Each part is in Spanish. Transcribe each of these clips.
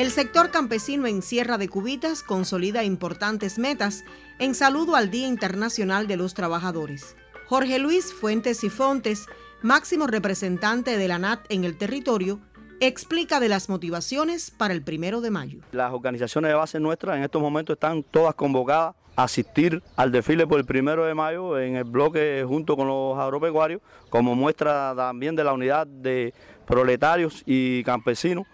El sector campesino en Sierra de Cubitas consolida importantes metas en saludo al Día Internacional de los Trabajadores. Jorge Luis Fuentes y Fontes, máximo representante de la ANAT en el territorio, explica de las motivaciones para el 1 de mayo. Las organizaciones de base nuestras en estos momentos están todas convocadas a asistir al desfile por el 1 de mayo en el bloque junto con los agropecuarios, como muestra también de la unidad de proletarios y campesinos.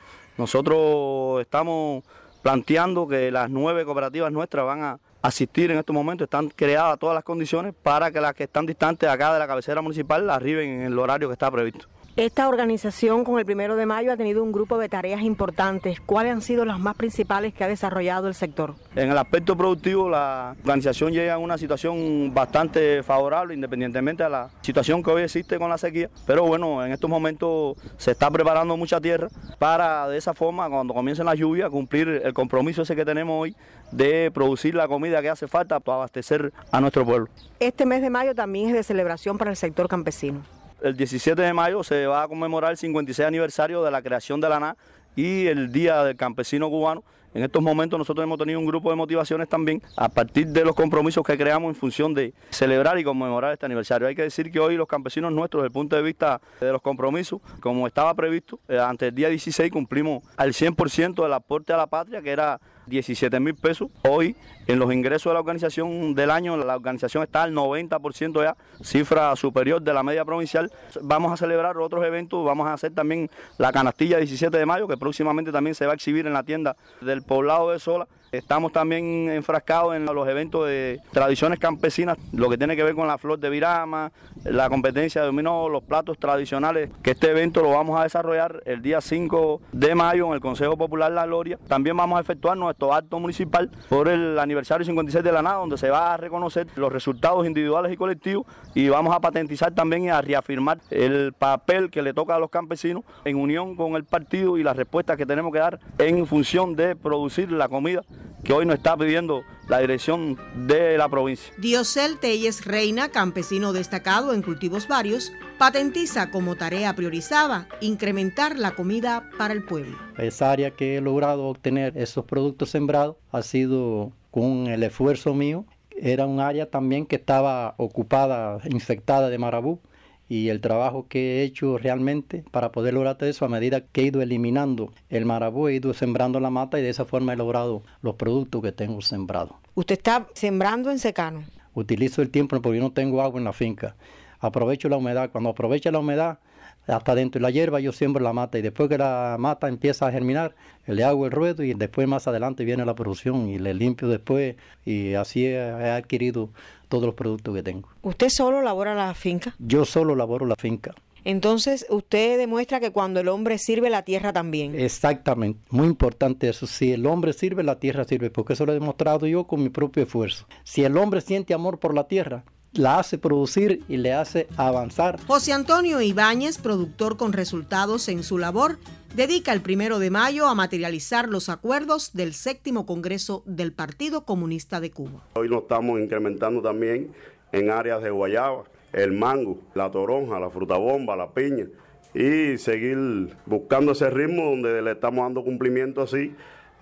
Nosotros estamos planteando que las 9 cooperativas nuestras van a asistir en estos momentos, están creadas todas las condiciones para que las que están distantes acá de la cabecera municipal arriben en el horario que está previsto. Esta organización con el 1 de mayo ha tenido un grupo de tareas importantes. ¿Cuáles han sido las más principales que ha desarrollado el sector? En el aspecto productivo, la organización llega a una situación bastante favorable, independientemente de la situación que hoy existe con la sequía. Pero bueno, en estos momentos se está preparando mucha tierra para, de esa forma, cuando comiencen las lluvias, cumplir el compromiso ese que tenemos hoy de producir la comida que hace falta para abastecer a nuestro pueblo. Este mes de mayo también es de celebración para el sector campesino. El 17 de mayo se va a conmemorar el 56 aniversario de la creación de la ANAT y el Día del Campesino Cubano. En estos momentos nosotros hemos tenido un grupo de motivaciones también a partir de los compromisos que creamos en función de celebrar y conmemorar este aniversario. Hay que decir que hoy los campesinos nuestros, desde el punto de vista de los compromisos, como estaba previsto, antes del día 16 cumplimos al 100% del aporte a la patria, que era 17.000 pesos. Hoy, en los ingresos de la organización del año, la organización está al 90% ya, cifra superior de la media provincial. Vamos a celebrar otros eventos, vamos a hacer también la canastilla 17 de mayo, que próximamente también se va a exhibir en la tienda del poblado de Sola. Estamos también enfrascados en los eventos de tradiciones campesinas, lo que tiene que ver con la flor de virama, la competencia de dominó, los platos tradicionales, que este evento lo vamos a desarrollar el día 5 de mayo en el Consejo Popular La Gloria. También vamos a efectuar nuestro acto municipal por el aniversario 56 de la ANAT, donde se va a reconocer los resultados individuales y colectivos y vamos a patentizar también y a reafirmar el papel que le toca a los campesinos en unión con el partido y las respuestas que tenemos que dar en función de producir la comida que hoy nos está pidiendo la dirección de la provincia. Diosel Telles Reina, campesino destacado en cultivos varios, patentiza como tarea priorizada incrementar la comida para el pueblo. Esa área que he logrado obtener esos productos sembrados ha sido con el esfuerzo mío. Era un área también que estaba ocupada, infectada de marabú. Y el trabajo que he hecho realmente para poder lograr eso, a medida que he ido eliminando el marabú, he ido sembrando la mata y de esa forma he logrado los productos que tengo sembrados. ¿Usted está sembrando en secano? Utilizo el tiempo porque yo no tengo agua en la finca. Aprovecho la humedad. Cuando aprovecho la humedad, hasta dentro de la hierba yo siembro la mata y después que la mata empieza a germinar, le hago el ruedo y después más adelante viene la producción y le limpio después y así he adquirido todos los productos que tengo. ¿Usted solo labora la finca? Yo solo laboro la finca. Entonces, usted demuestra que cuando el hombre sirve, la tierra también. Exactamente, muy importante eso. Si el hombre sirve, la tierra sirve, porque eso lo he demostrado yo con mi propio esfuerzo. Si el hombre siente amor por la tierra, la hace producir y le hace avanzar. José Antonio Ibáñez, productor con resultados en su labor, dedica el 1 de mayo a materializar los acuerdos del 7º Congreso del Partido Comunista de Cuba. Hoy lo estamos incrementando también en áreas de guayaba, el mango, la toronja, la fruta bomba, la piña y seguir buscando ese ritmo donde le estamos dando cumplimiento así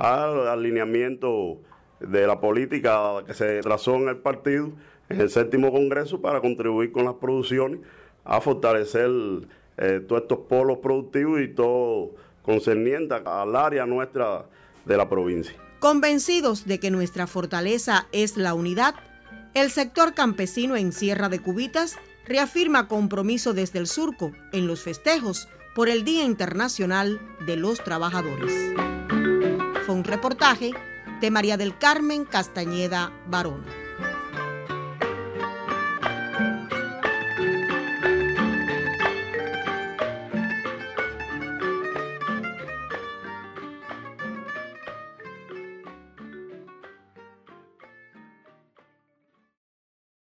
al alineamiento de la política que se trazó en el partido en el 7º Congreso para contribuir con las producciones a fortalecer todos estos polos productivos y todo concerniente al área nuestra de la provincia. Convencidos de que nuestra fortaleza es la unidad, el sector campesino en Sierra de Cubitas reafirma compromiso desde el surco en los festejos por el Día Internacional de los Trabajadores. Fue un reportaje de María del Carmen Castañeda Barona.